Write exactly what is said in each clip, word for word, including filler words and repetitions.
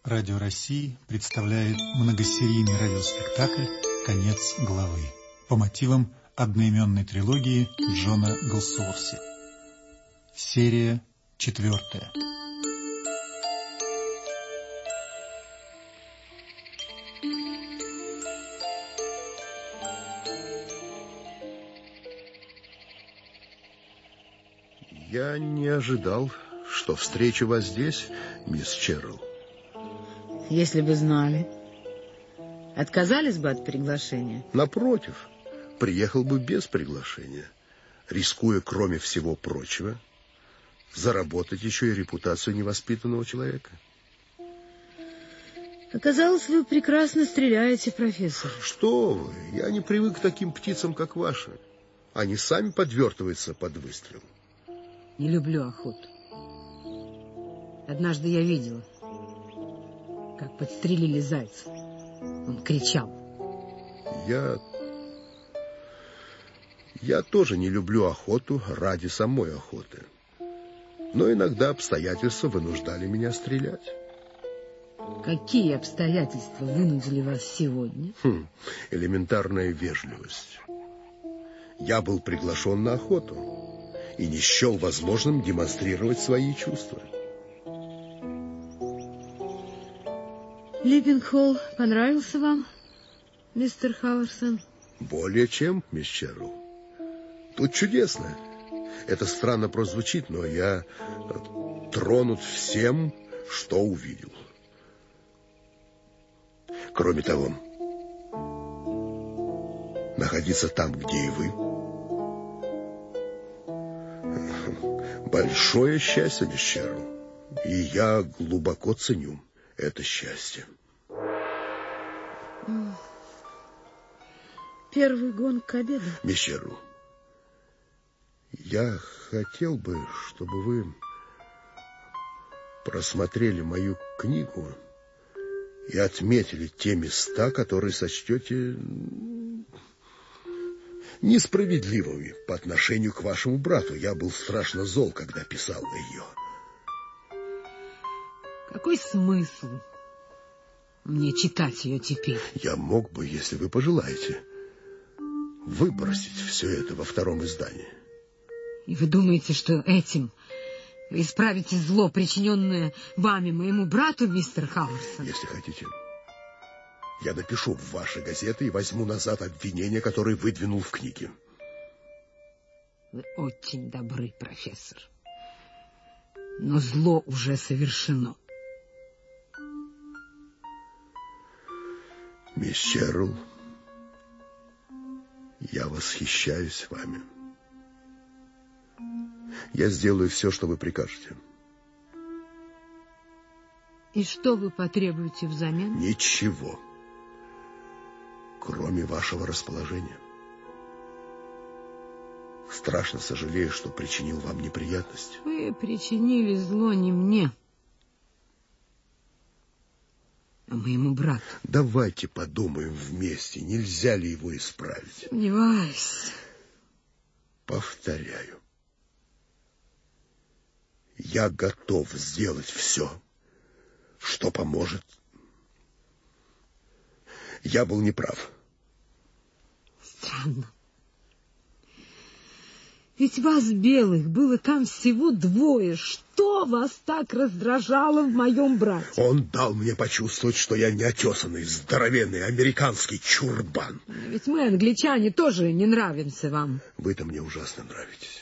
Радио России представляет многосерийный радиоспектакль «Конец главы» по мотивам одноименной трилогии Джона Голсуорси. Серия четвертая. Я не ожидал, что встречу вас здесь, мисс Черрилл. Если бы знали, отказались бы от приглашения? Напротив, приехал бы без приглашения, рискуя, кроме всего прочего, заработать еще и репутацию невоспитанного человека. Оказалось, вы прекрасно стреляете, профессор. Что вы, я не привык к таким птицам, как ваши. Они сами подвертываются под выстрел. Не люблю охоту. Однажды я видела, как подстрелили зайца. Он кричал. Я... Я тоже не люблю охоту ради самой охоты. Но иногда обстоятельства вынуждали меня стрелять. Какие обстоятельства вынудили вас сегодня? Хм, элементарная вежливость. Я был приглашен на охоту и не счел возможным демонстрировать свои чувства. Липпинг-Холл понравился вам, мистер Хауэрсон? Более чем, мисс Черрилл. Тут чудесно. Это странно прозвучит, но я тронут всем, что увидел. Кроме того, находиться там, где и вы, большое счастье, мисс Черрилл. И я глубоко ценю это счастье. Первый гонг к обеду. Мисс Черрилл, я хотел бы, чтобы вы просмотрели мою книгу и отметили те места, которые сочтете несправедливыми по отношению к вашему брату. Я был страшно зол, когда писал ее. Какой смысл мне читать ее теперь? Я мог бы, если вы пожелаете, выбросить все это во втором издании. И вы думаете, что этим вы исправите зло, причиненное вами моему брату, мистер Хауэрсон? Если хотите, я напишу в ваши газеты и возьму назад обвинения, которые выдвинул в книге. Вы очень добры, профессор. Но зло уже совершено. Мисс Черрилл, я восхищаюсь вами. Я сделаю все, что вы прикажете. И что вы потребуете взамен? Ничего, кроме вашего расположения. Страшно сожалею, что причинил вам неприятность. Вы причинили зло не мне, а моему брату. Давайте подумаем вместе, нельзя ли его исправить. Сомневаюсь. Повторяю. Я готов сделать все, что поможет. Я был неправ. Странно. Ведь вас, белых, было там всего двое. Что вас так раздражало в моем брате? Он дал мне почувствовать, что я неотесанный, здоровенный американский чурбан. Ведь мы, англичане, тоже не нравимся вам. Вы-то мне ужасно нравитесь.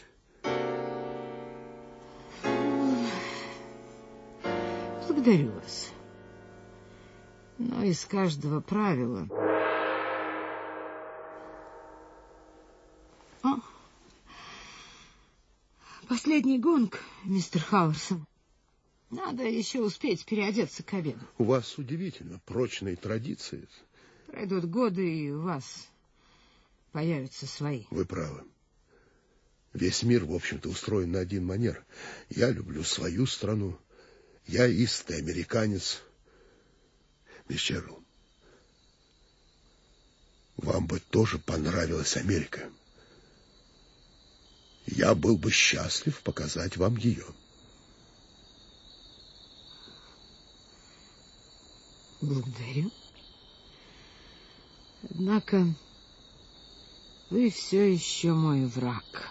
Благодарю вас. Но из каждого правила... О! Последний гонг, мистер Хауэрсон. Надо еще успеть переодеться к обеду. У вас удивительно прочные традиции. Пройдут годы, и у вас появятся свои. Вы правы. Весь мир, в общем-то, устроен на один манер. Я люблю свою страну. Я истый американец. Мисс Черрилл, вам бы тоже понравилась Америка. Я был бы счастлив показать вам ее. Благодарю. Однако вы все еще мой враг.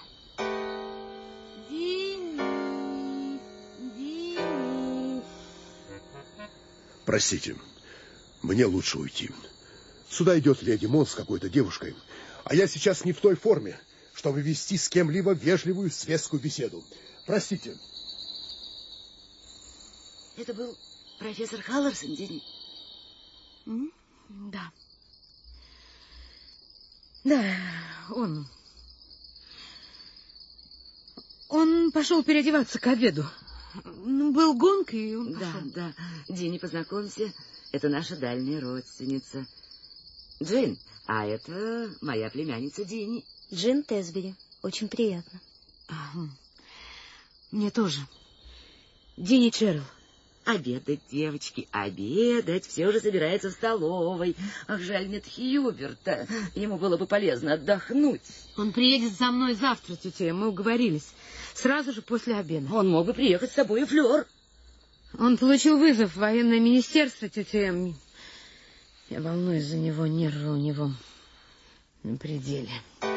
Денис, Денис. Простите, мне лучше уйти. Сюда идет леди Мон с какой-то девушкой, а я сейчас не в той форме, чтобы вести с кем-либо вежливую светскую беседу. Простите. Это был профессор Халлорсон, Денис? М? Да. Да, он. Он пошел переодеваться к обеду. Ну, был гонка, и он Да, пошел. да. Динни, познакомься, это наша дальняя родственница. Джин, а это моя племянница Динни. Джин Тесбери. Очень приятно. Ага. Мне тоже. Динни Черрилл. Обедать, девочки, обедать. Все уже собирается в столовой. Ах, жаль, нет Хьюберта. Ему было бы полезно отдохнуть. Он приедет за мной завтра, тетя. Мы уговорились. Сразу же после обеда. Он мог бы приехать с тобой и Флёр. Он получил вызов в военное министерство, тетя. Я волнуюсь за него, нервы у него на пределе.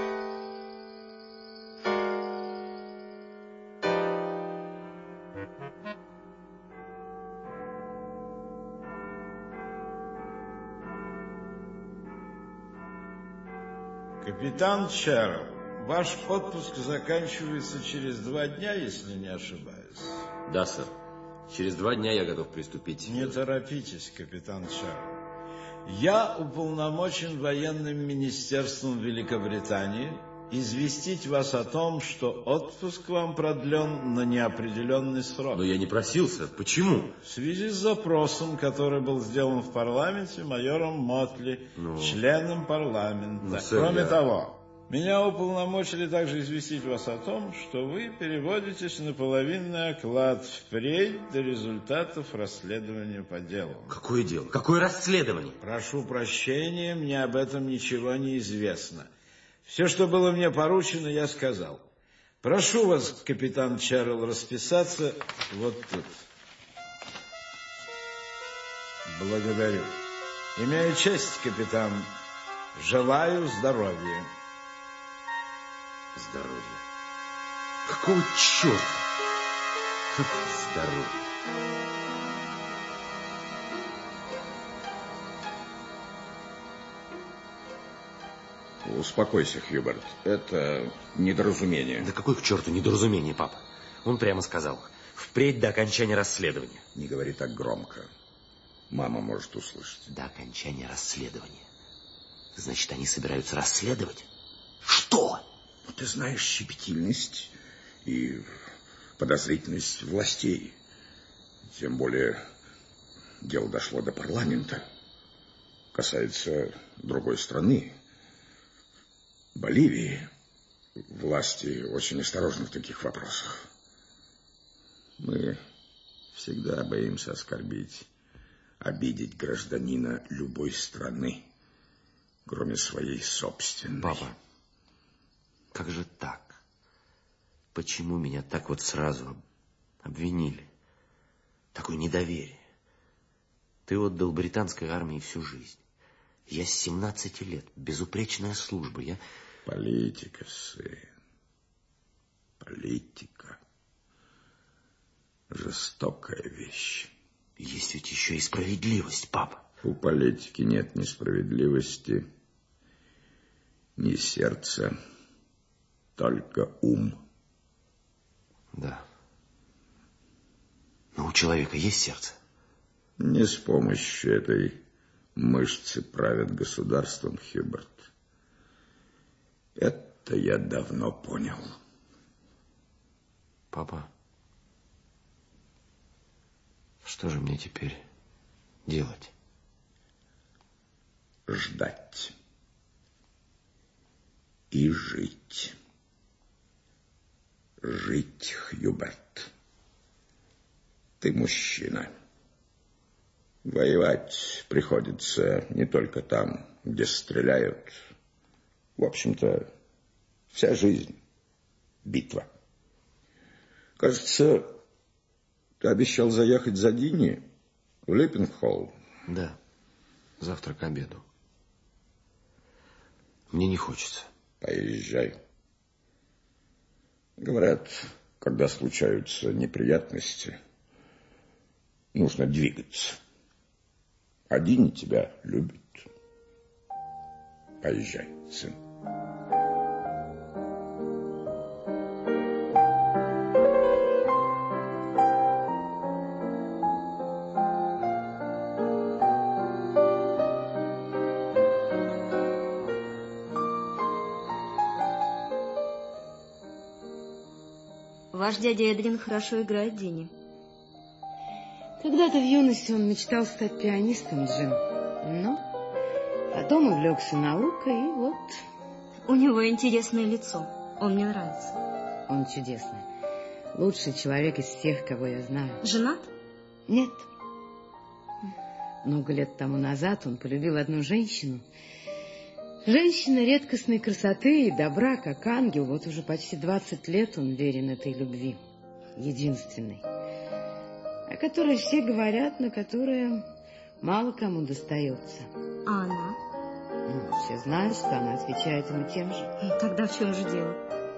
Капитан Черрилл, ваш отпуск заканчивается через два дня, если не ошибаюсь. Да, сэр. Через два дня я готов приступить. Не торопитесь, капитан Черрилл. Я уполномочен военным министерством Великобритании известить вас о том, что отпуск вам продлен на неопределенный срок. Но я не просил, сэр. Почему? В связи с запросом, который был сделан в парламенте майором Мотли, ну, членом парламента. Ну, сэр, Кроме я... того, меня уполномочили также известить вас о том, что вы переводитесь на половинный оклад впредь до результатов расследования по делу. Какое дело? Какое расследование? Прошу прощения, мне об этом ничего не известно. Все, что было мне поручено, я сказал. Прошу вас, капитан Черрилл, расписаться вот тут. Благодарю. Имею честь, капитан. Желаю здоровья. Здоровья. Какого черта? Здоровья. Успокойся, Хьюберт. Это недоразумение. Да какое к черту недоразумение, папа? Он прямо сказал: впредь до окончания расследования. Не говори так громко. Мама может услышать. До окончания расследования. Значит, они собираются расследовать? Что? Ты знаешь щепетильность и подозрительность властей. Тем более дело дошло до парламента. Касается другой страны. Боливии. Власти очень осторожны в таких вопросах. Мы всегда боимся оскорбить, обидеть гражданина любой страны, кроме своей собственной. Папа, как же так? Почему меня так вот сразу обвинили? Такое недоверие. Ты отдал британской армии всю жизнь. Я с семнадцати лет, безупречная служба. Я... Политика, сын. Политика. Жестокая вещь. Есть ведь еще и справедливость, папа. У политики нет ни справедливости, ни сердца, только ум. Да. Но у человека есть сердце? Не с помощью этой мышцы правят государством, Хьюберт. Это я давно понял. Папа, что же мне теперь делать? Ждать. И жить. Жить, Хьюберт. Ты мужчина. Воевать приходится не только там, где стреляют. В общем-то, вся жизнь — битва. Кажется, ты обещал заехать за Динни в Липпенхолл. Да, завтра к обеду. Мне не хочется. Поезжай. Говорят, когда случаются неприятности, нужно двигаться. Один тебя любит. Поезжай, сын. Ваш дядя Эдрин хорошо играет, Динни. Когда-то в юности он мечтал стать пианистом, Джим. Но потом увлекся наукой, и вот... У него интересное лицо. Он мне нравится. Он чудесный. Лучший человек из всех, кого я знаю. Женат? Нет. Много лет тому назад он полюбил одну женщину. Женщина редкостной красоты и добра, как ангел. Вот уже почти двадцать лет он верен этой любви. Единственной. О которой все говорят, но которая мало кому достается. А она? Ну, все знают, что она отвечает ему тем же. И тогда в чем же дело?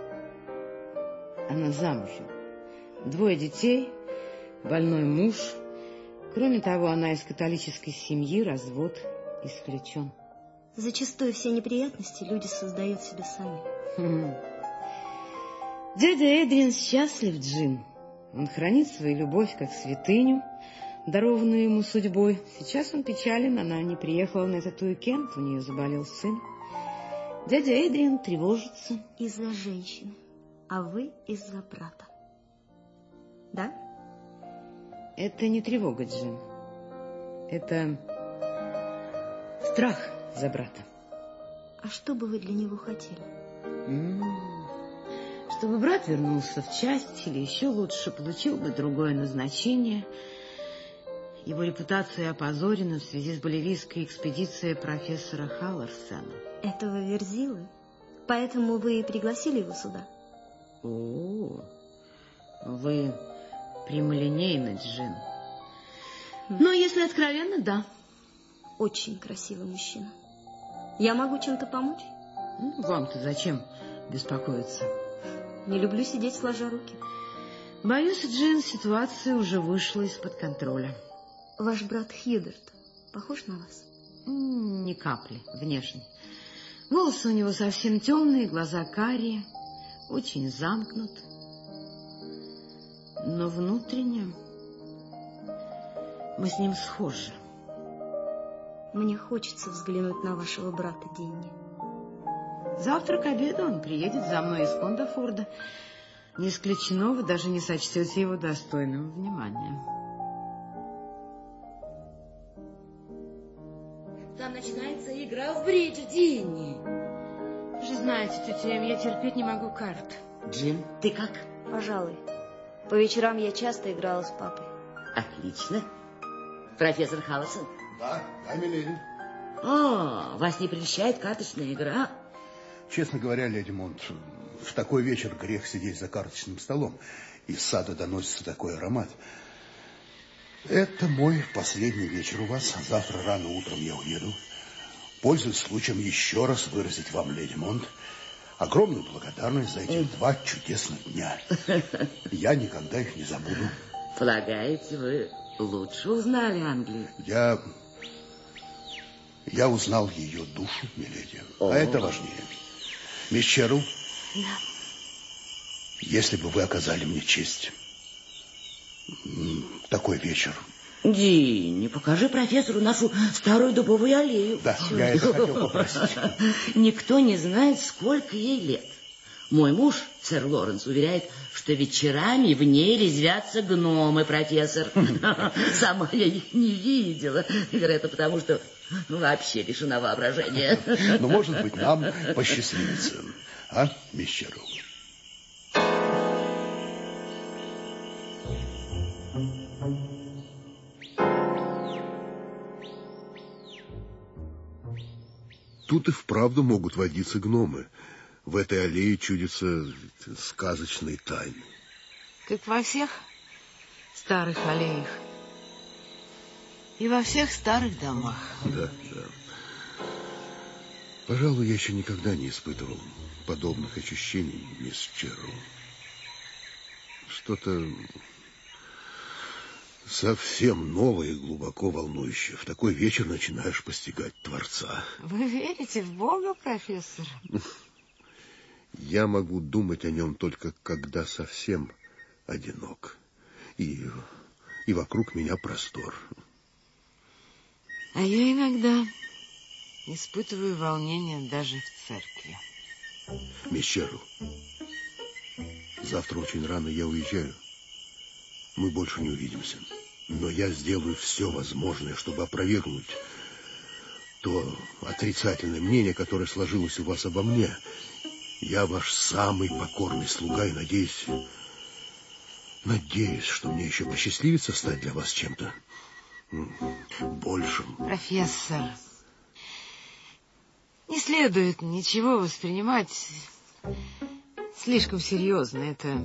Она замужем. Двое детей, больной муж. Кроме того, она из католической семьи, развод исключен. Зачастую все неприятности люди создают себе сами. Хм. Дядя Эдрин счастлив, Джим. Он хранит свою любовь как святыню, дарованную ему судьбой. Сейчас он печален, она не приехала на этот уикенд, у нее заболел сын. Дядя Эдрин тревожится. Из-за женщины, а вы из-за брата. Да? Это не тревога, Джим. Это страх за брата. А что бы вы для него хотели? М-м-м. Чтобы брат вернулся в часть, или еще лучше, получил бы другое назначение. Его репутация опозорена в связи с боливийской экспедицией профессора Халлорсена. Этого Верзилы? Поэтому вы и пригласили его сюда? О, вы прямолинейны, Джин. Но если откровенно, да. Очень красивый мужчина. Я могу чем-то помочь? Ну, вам-то зачем беспокоиться? Не люблю сидеть сложа руки. Боюсь, Джин, ситуация уже вышла из-под контроля. Ваш брат Хьюберт похож на вас? М-м, ни капли, внешне. Волосы у него совсем темные, глаза карие, очень замкнут. Но внутренне мы с ним схожи. Мне хочется взглянуть на вашего брата, Динни. Завтра к обеду он приедет за мной из Кондофорда. Не исключено, вы даже не сочтете его достойным внимания. Там начинается игра в бридж, Динни. Вы же знаете, тетя Эм, я терпеть не могу карт. Джим, ты как? Пожалуй. По вечерам я часто играла с папой. Отлично. Профессор Халлорсен? Да, да, миледи. О, вас не прельщает карточная игра? Честно говоря, леди Монт, в такой вечер грех сидеть за карточным столом. Из сада доносится такой аромат. Это мой последний вечер у вас. Завтра рано утром я уеду. Пользуясь случаем еще раз выразить вам, леди Монт, огромную благодарность за эти два чудесных дня. Я никогда их не забуду. Полагаете, вы лучше узнали Англию? Я... Я узнал ее душу, миледи. О. А это важнее. Мисс Черл, Да. если бы вы оказали мне честь, такой вечер. Динни, покажи профессору нашу старую дубовую аллею. Да, я это хотел попросить. Никто не знает, сколько ей лет. Мой муж, сэр Лоренс, уверяет, что вечерами в ней резвятся гномы, профессор. Сама я их не видела. Вероятно, потому что ну, вообще лишена воображения. Но, может быть, нам посчастливится. А, мисс Черл? Тут и вправду могут водиться гномы. В этой аллее чудятся сказочные тайны. Как во всех старых аллеях. И во всех старых домах. Да, да. Пожалуй, я еще никогда не испытывал подобных ощущений, мисс Черроу. Что-то совсем новое и глубоко волнующее. В такой вечер начинаешь постигать Творца. Вы верите в Бога, профессор? Я могу думать о нем только когда совсем одинок. И, и вокруг меня простор. А я иногда испытываю волнение даже в церкви. Мисс Черроу, завтра очень рано я уезжаю. Мы больше не увидимся. Но я сделаю все возможное, чтобы опровергнуть то отрицательное мнение, которое сложилось у вас обо мне. Я ваш самый покорный слуга и надеюсь, надеюсь, что мне еще посчастливится стать для вас чем-то большим. Профессор, не следует ничего воспринимать слишком серьезно. Это,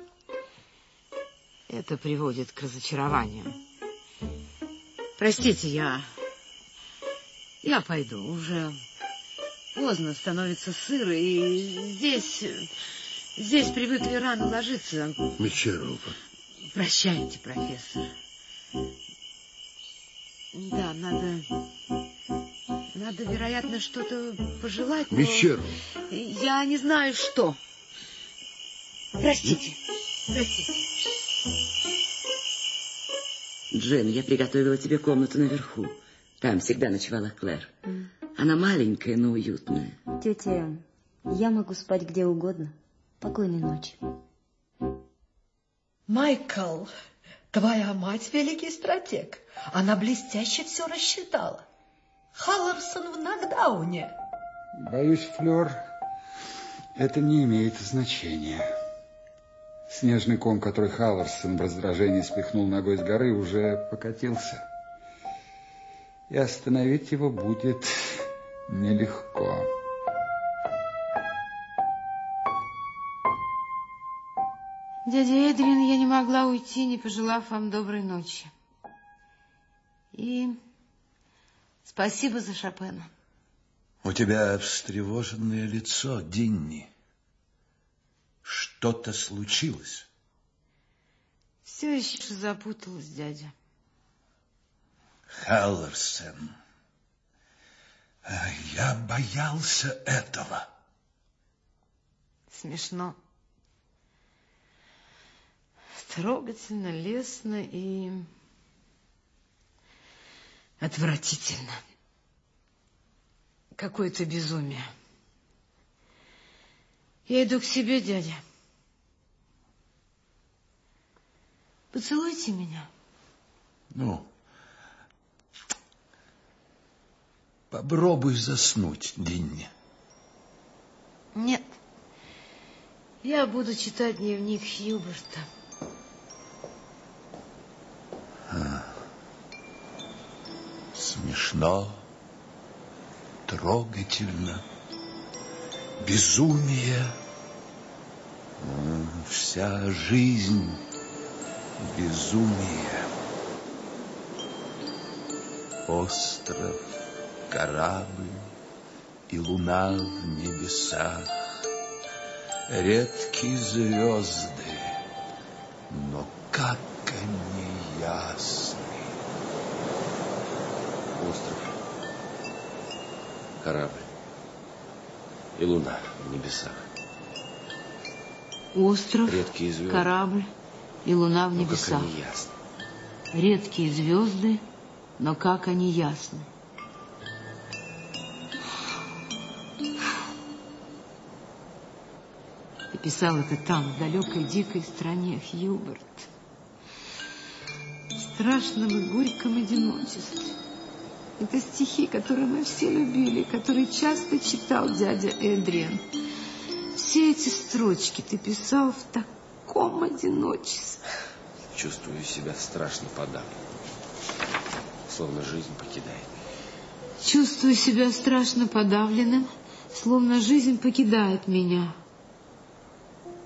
это приводит к разочарованию. Простите, я, я пойду. Уже поздно, становится сыро, и здесь, здесь привыкли рано ложиться. Мисс Черроу. Прощайте, профессор. Да, надо, надо, вероятно, что-то пожелать. Мисс Черроу. Я не знаю, что. Простите, простите. Джин, я приготовила тебе комнату наверху. Там всегда ночевала Клэр. Mm. Она маленькая, но уютная. Тетя, я могу спать где угодно. Покойной ночи. Майкл, твоя мать великий стратег. Она блестяще все рассчитала. Халлорсон в нокдауне. Боюсь, Флёр, это не имеет значения. Снежный ком, который Халлорсон в раздражении спихнул ногой с горы, уже покатился. И остановить его будет нелегко. Дядя Эдриан, я не могла уйти, не пожелав вам доброй ночи. И спасибо за Шопена. У тебя встревоженное лицо, Динни. Что-то случилось? Все еще запуталась, дядя. Халлорсон. Я боялся этого. Смешно. Трогательно, лестно и отвратительно. Какое-то безумие. Я иду к себе, дядя. Поцелуйте меня. Ну, попробуй заснуть, Динни. Нет. Я буду читать дневник Хьюберта. А, смешно, трогательно, безумие. Вся жизнь безумие. Остров, корабль и луна в небесах. Редкие звезды, но как они ясны. Остров, корабль и луна в небесах. Остров, редкие звезды, корабль и луна в но небесах. Как они ясны. Редкие звезды, но как они ясны. Ты писал это там, в далекой дикой стране, Хьюберт. В страшном и горьком одиночестве. Это стихи, которые мы все любили, которые часто читал дядя Эдриан. Все эти строчки ты писал в таком одиночестве. Чувствую себя страшно подавлен. Словно жизнь покидает. Чувствую себя страшно подавленным, словно жизнь покидает меня.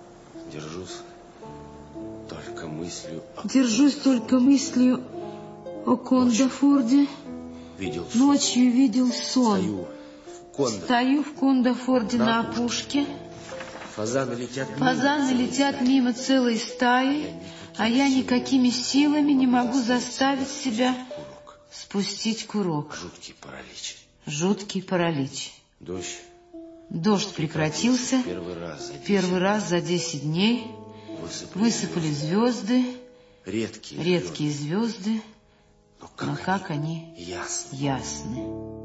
Держусь только мыслью... О... Держусь только мыслью о Кондафорде. Видел сон. Ночью видел сон. Стою в, Конда... Стою в Кондафорде на, на опушке. Фазаны летят мимо. Фазаны летят мимо целой стаи, а я никакими силами не могу заставить себя курок. спустить курок. Жуткий паралич. Жуткий паралич. Дождь. Дождь прекратился. Первый раз за Первый раз за десять дней. Высыпали, Высыпали звезды. Редкие, Редкие звезды. звезды. Но как, Но они, как они ясны. ясны.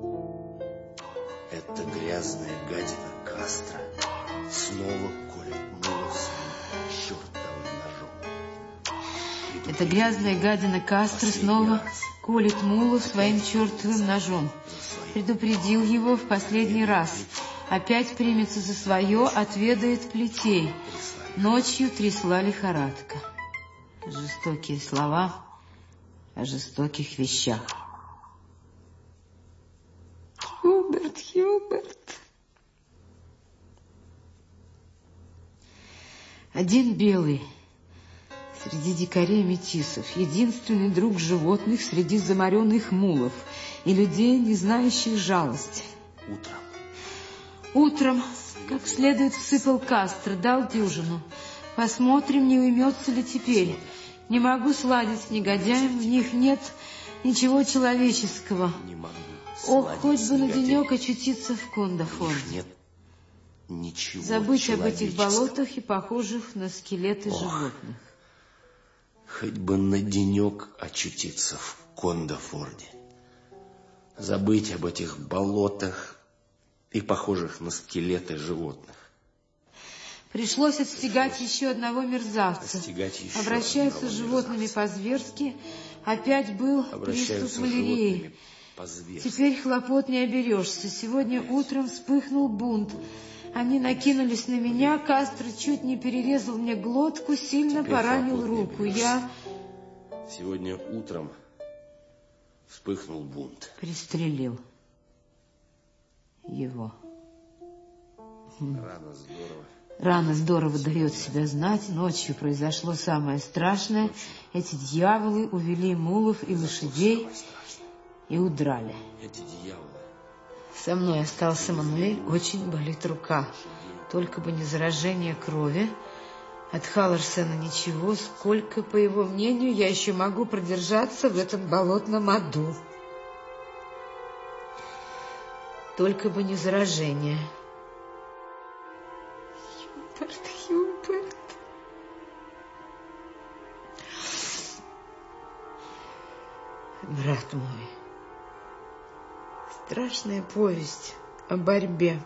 Это грязная гадина Кастро снова колет мулов чертовым ножом. Эта грязная гадина Кастро снова колет мулов своим чертовым ножом. Предупредил его в последний раз. Опять примется за свое, отведает плетей. Ночью трясла лихорадка. Жестокие слова о жестоких вещах. Хьюберт, Хьюберт. Один белый среди дикарей-метисов, единственный друг животных среди заморенных мулов и людей, не знающих жалости. Утром. Утром, как следует, всыпал Кастро, дал дюжину. Посмотрим, не уймется ли теперь. Не могу сладить с негодяем, в них нет ничего человеческого. Не могу. Ох, хоть бы на денек очутиться в Кондафорде. Нет ничего. Забыть об этих болотах и похожих на скелеты Ох. животных. Хоть бы на денек очутиться в Кондафорде. Забыть об этих болотах и похожих на скелеты животных. Пришлось отстегать еще одного мерзавца. Еще Обращаются с животными по-зверски. Опять был приступ малярии. Теперь хлопот не оберешься. Сегодня утром вспыхнул бунт. Они накинулись на меня. Кастро чуть не перерезал мне глотку, сильно Теперь поранил руку. Я... Сегодня утром вспыхнул бунт. Пристрелил его. Рано здорово. Рано здорово дает себя знать. Ночью произошло самое страшное. Эти дьяволы увели мулов и лошадей и удрали. Эти дьяволы. Со мной остался Мануэль. Очень болит рука. Только бы не заражение крови. От Халлорсена ничего. Сколько, по его мнению, я еще могу продержаться в этом болотном аду. Только бы не заражение. Хьюберт, Хьюберт. Брат мой, страшная повесть о борьбе.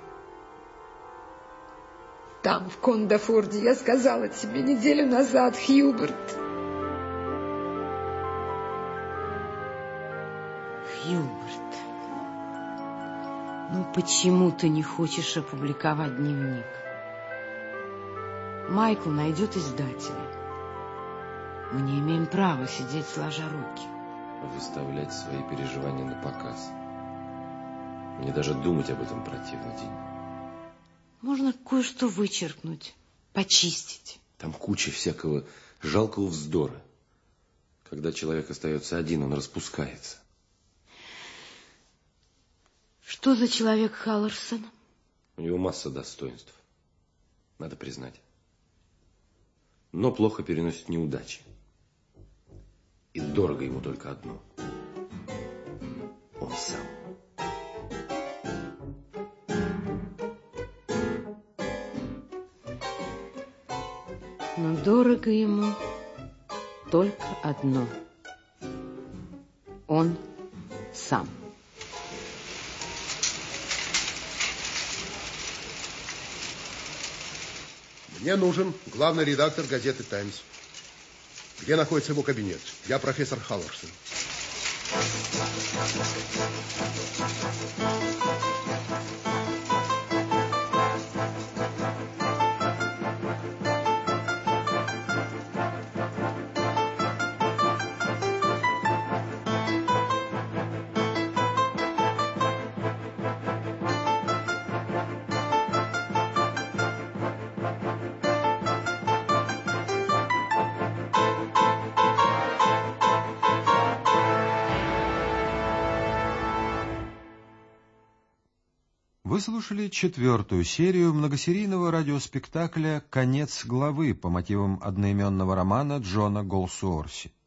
Там, в Кондафорде, я сказала тебе неделю назад, Хьюберт. Хьюберт, ну почему ты не хочешь опубликовать дневник? Майкл найдет издателя. Мы не имеем права сидеть сложа руки. Выставлять свои переживания на показ. Мне даже думать об этом противно, Дин. Можно кое-что вычеркнуть, почистить. Там куча всякого жалкого вздора. Когда человек остается один, он распускается. Что за человек Халлорсен? У него масса достоинств. Надо признать. Но плохо переносит неудачи. И дорого ему только одно. Он сам. Но дорого ему только одно. Он сам. Мне нужен главный редактор газеты «Таймс». Где находится его кабинет? Я профессор Халлорсен. Вы слушали четвертую серию многосерийного радиоспектакля «Конец главы» по мотивам одноименного романа Джона Голсуорси.